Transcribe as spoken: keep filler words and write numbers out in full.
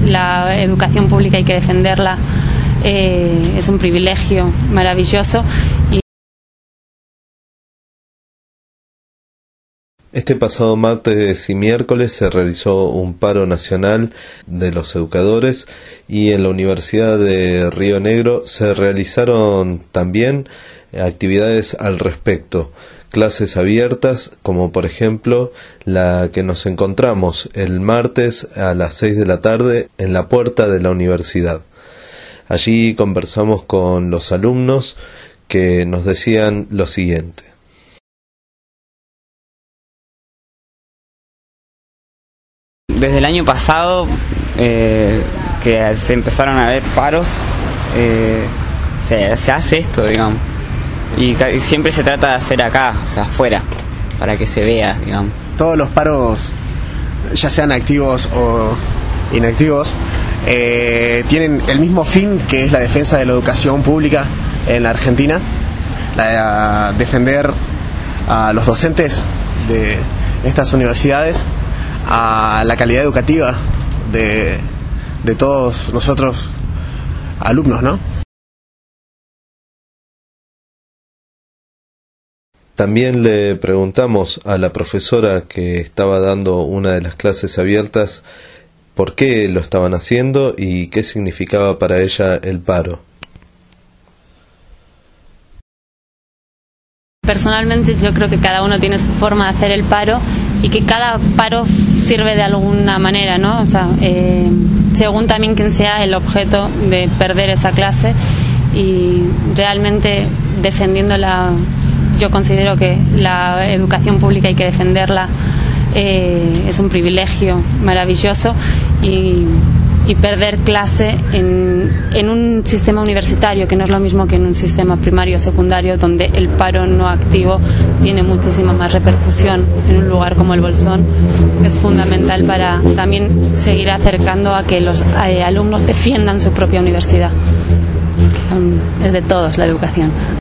la educación pública hay que defenderla, eh, es un privilegio maravilloso. Y Este pasado martes y miércoles se realizó un paro nacional de los educadores y en la Universidad de Río Negro se realizaron también actividades al respecto, clases abiertas, como por ejemplo la que nos encontramos el martes a las seis de la tarde en la puerta de la universidad. Allí conversamos con los alumnos que nos decían lo siguiente. Desde el año pasado eh, que se empezaron a ver paros, eh, se, se hace esto, digamos, y, y siempre se trata de hacer acá, o sea, afuera, para que se vea, digamos. Todos los paros, ya sean activos o inactivos, eh, tienen el mismo fin, que es la defensa de la educación pública en la Argentina, la, defender a los docentes de estas universidades, a la calidad educativa de, de todos nosotros alumnos, ¿no? También le preguntamos a la profesora que estaba dando una de las clases abiertas por qué lo estaban haciendo y qué significaba para ella el paro. Personalmente yo creo que cada uno tiene su forma de hacer el paro y que cada paro sirve de alguna manera, ¿no? O sea, eh, según también quien sea el objeto de perder esa clase, y realmente defendiéndola, yo considero que la educación pública hay que defenderla, eh, es un privilegio maravilloso, y y perder clase en, en un sistema universitario, que no es lo mismo que en un sistema primario o secundario, donde el paro no activo tiene muchísima más repercusión en un lugar como el Bolsón, es fundamental para también seguir acercando a que los eh, alumnos defiendan su propia universidad. Es de todos la educación.